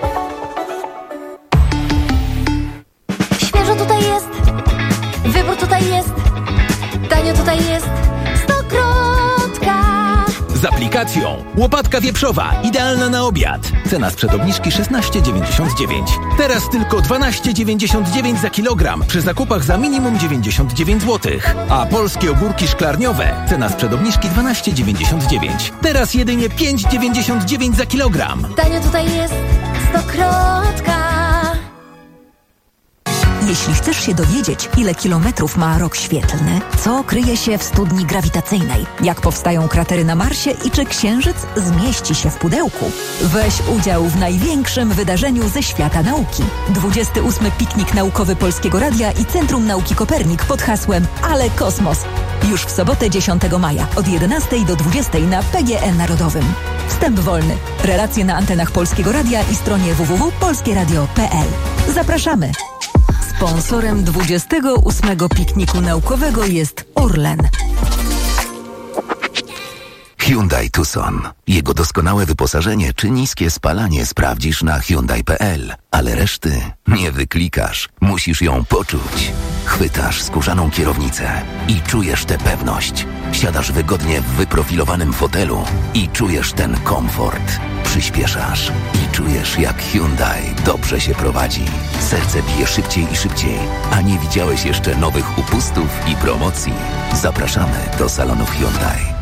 Świeżo tutaj jest, wybór tutaj jest, tanio tutaj jest, Stokrotka. Z aplikacją łopatka wieprzowa, idealna na obiad. Cena sprzed obniżki szesnaście dziewięćdziesiąt dziewięć. Teraz tylko dwanaście dziewięćdziesiąt dziewięć za kilogram przy zakupach za minimum dziewięćdziesiąt dziewięć złotych. A polskie ogórki szklarniowe, cena sprzed obniżki dwanaście dziewięćdziesiąt dziewięć. Teraz jedynie pięć dziewięćdziesiąt dziewięć za kilogram. Tanio tutaj jest, Stokrotka. Jeśli chcesz się dowiedzieć, ile kilometrów ma rok świetlny, co kryje się w studni grawitacyjnej, jak powstają kratery na Marsie i czy Księżyc zmieści się w pudełku, weź udział w największym wydarzeniu ze świata nauki. dwudziesty ósmy Piknik Naukowy Polskiego Radia i Centrum Nauki Kopernik pod hasłem Ale Kosmos. Już w sobotę dziesiątego maja od jedenastej do dwudziestej na P G E Narodowym. Wstęp wolny. Relacje na antenach Polskiego Radia i stronie w w w kropka polskie radio kropka p l. Zapraszamy! Sponsorem dwudziestego ósmego Pikniku Naukowego jest Orlen. Hyundai Tucson. Jego doskonałe wyposażenie czy niskie spalanie sprawdzisz na hyundai kropka p l, ale reszty nie wyklikasz. Musisz ją poczuć. Chwytasz skórzaną kierownicę i czujesz tę pewność. Siadasz wygodnie w wyprofilowanym fotelu i czujesz ten komfort. Przyspieszasz i czujesz, jak Hyundai dobrze się prowadzi. Serce bije szybciej i szybciej, a nie widziałeś jeszcze nowych upustów i promocji. Zapraszamy do salonów Hyundai.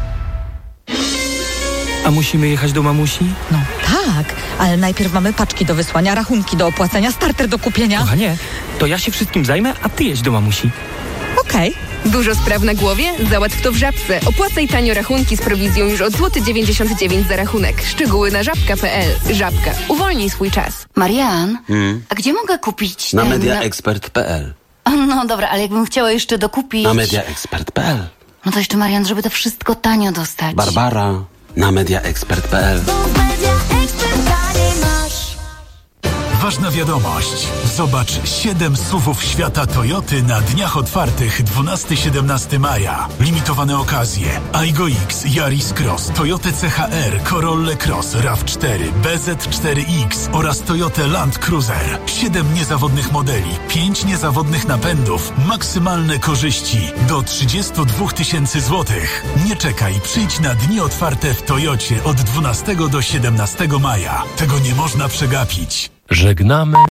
A musimy jechać do mamusi? No tak, ale najpierw mamy paczki do wysłania, rachunki do opłacenia, starter do kupienia. Kochanie, to ja się wszystkim zajmę, a ty jedź do mamusi. Okej. Okay. Dużo spraw na głowie? Załatw to w Żabce. Opłacaj tanio rachunki z prowizją już od złoty dziewięćdziesiąt dziewięć za rachunek. Szczegóły na żabka kropka p l. Żabka. Uwolnij swój czas. Marian, Hmm? a gdzie mogę kupić Na ten... mediaexpert kropka p l. No dobra, ale jakbym chciała jeszcze dokupić... Na mediaexpert kropka p l. No to jeszcze, Marian, żeby to wszystko tanio dostać. Barbara, na mediaexpert kropka p l. Ważna wiadomość. Zobacz siedem S U V-ów świata Toyoty na dniach otwartych dwunastego do siedemnastego maja. Limitowane okazje. Aygo X, Yaris Cross, Toyota C H R, Corolla Cross, RAV cztery, B Z cztery X oraz Toyota Land Cruiser. siedem niezawodnych modeli, pięć niezawodnych napędów, maksymalne korzyści do trzydziestu dwóch tysięcy złotych. Nie czekaj, przyjdź na dni otwarte w Toyocie od dwunastego do siedemnastego maja. Tego nie można przegapić. Żegnamy